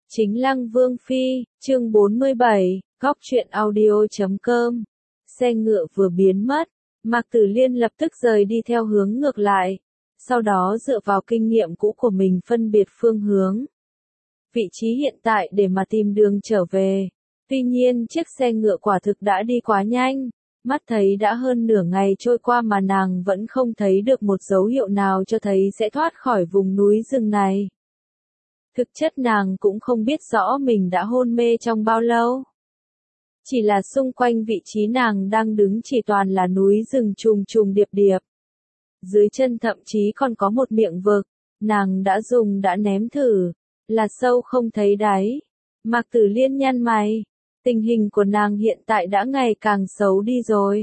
Chính Lăng Vương Phi, chương 47, góc truyện audio.com. Xe ngựa vừa biến mất, Mạc Tử Liên lập tức rời đi theo hướng ngược lại, sau đó dựa vào kinh nghiệm cũ của mình phân biệt phương hướng. Vị trí hiện tại để mà tìm đường trở về. Tuy nhiên chiếc xe ngựa quả thực đã đi quá nhanh, mắt thấy đã hơn nửa ngày trôi qua mà nàng vẫn không thấy được một dấu hiệu nào cho thấy sẽ thoát khỏi vùng núi rừng này. Thực chất nàng cũng không biết rõ mình đã hôn mê trong bao lâu. Chỉ là xung quanh vị trí nàng đang đứng chỉ toàn là núi rừng trùng trùng điệp điệp. Dưới chân thậm chí còn có một miệng vực, nàng đã ném thử, là sâu không thấy đáy. Mạc Tử Liên nhăn mày, tình hình của nàng hiện tại đã ngày càng xấu đi rồi.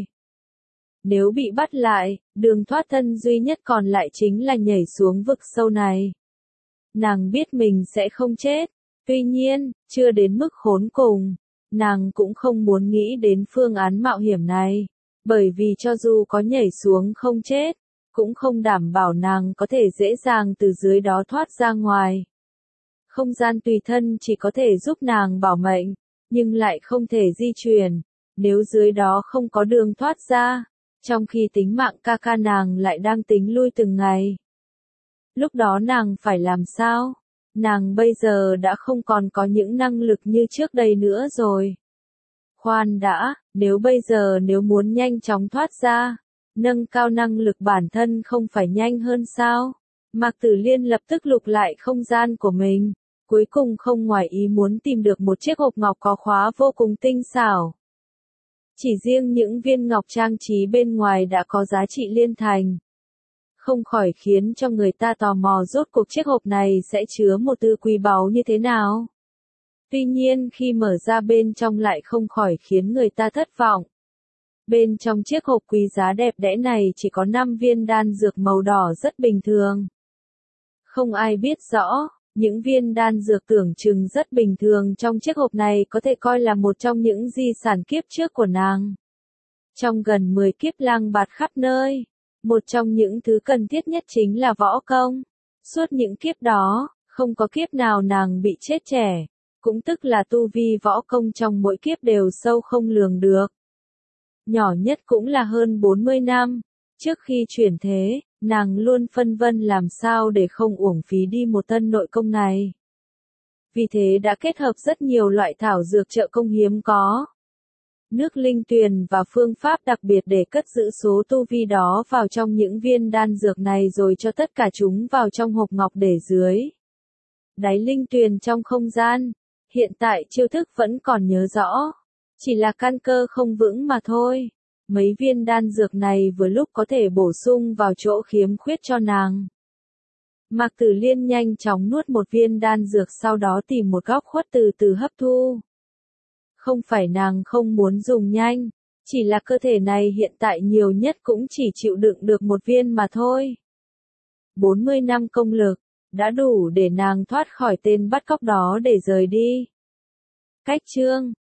Nếu bị bắt lại, đường thoát thân duy nhất còn lại chính là nhảy xuống vực sâu này. Nàng biết mình sẽ không chết, tuy nhiên, chưa đến mức khốn cùng, nàng cũng không muốn nghĩ đến phương án mạo hiểm này, bởi vì cho dù có nhảy xuống không chết, cũng không đảm bảo nàng có thể dễ dàng từ dưới đó thoát ra ngoài. Không gian tùy thân chỉ có thể giúp nàng bảo mệnh, nhưng lại không thể di chuyển, nếu dưới đó không có đường thoát ra, trong khi tính mạng ca ca nàng lại đang tính lui từng ngày. Lúc đó nàng phải làm sao? Nàng bây giờ đã không còn có những năng lực như trước đây nữa rồi. Khoan đã, nếu muốn nhanh chóng thoát ra, nâng cao năng lực bản thân không phải nhanh hơn sao? Mạc Tử Liên lập tức lục lại không gian của mình, cuối cùng không ngoài ý muốn tìm được một chiếc hộp ngọc có khóa vô cùng tinh xảo. Chỉ riêng những viên ngọc trang trí bên ngoài đã có giá trị liên thành. Không khỏi khiến cho người ta tò mò rốt cuộc chiếc hộp này sẽ chứa một thứ quý báu như thế nào. Tuy nhiên khi mở ra bên trong lại không khỏi khiến người ta thất vọng. Bên trong chiếc hộp quý giá đẹp đẽ này chỉ có 5 viên đan dược màu đỏ rất bình thường. Không ai biết rõ, những viên đan dược tưởng chừng rất bình thường trong chiếc hộp này có thể coi là một trong những di sản kiếp trước của nàng. Trong gần 10 kiếp lang bạt khắp nơi, một trong những thứ cần thiết nhất chính là võ công. Suốt những kiếp đó, không có kiếp nào nàng bị chết trẻ, cũng tức là tu vi võ công trong mỗi kiếp đều sâu không lường được. Nhỏ nhất cũng là hơn 40 năm, trước khi chuyển thế, nàng luôn phân vân làm sao để không uổng phí đi một thân nội công này. Vì thế đã kết hợp rất nhiều loại thảo dược trợ công hiếm có. Nước linh tuyền và phương pháp đặc biệt để cất giữ số tu vi đó vào trong những viên đan dược này rồi cho tất cả chúng vào trong hộp ngọc để dưới đáy linh tuyền trong không gian. Hiện tại chiêu thức vẫn còn nhớ rõ, chỉ là căn cơ không vững mà thôi. Mấy viên đan dược này vừa lúc có thể bổ sung vào chỗ khiếm khuyết cho nàng. Mạc Tử Liên nhanh chóng nuốt một viên đan dược sau đó tìm một góc khuất từ từ hấp thu. Không phải nàng không muốn dùng nhanh, chỉ là cơ thể này hiện tại nhiều nhất cũng chỉ chịu đựng được một viên mà thôi. 40 năm công lực, đã đủ để nàng thoát khỏi tên bắt cóc đó để rời đi. Cách chương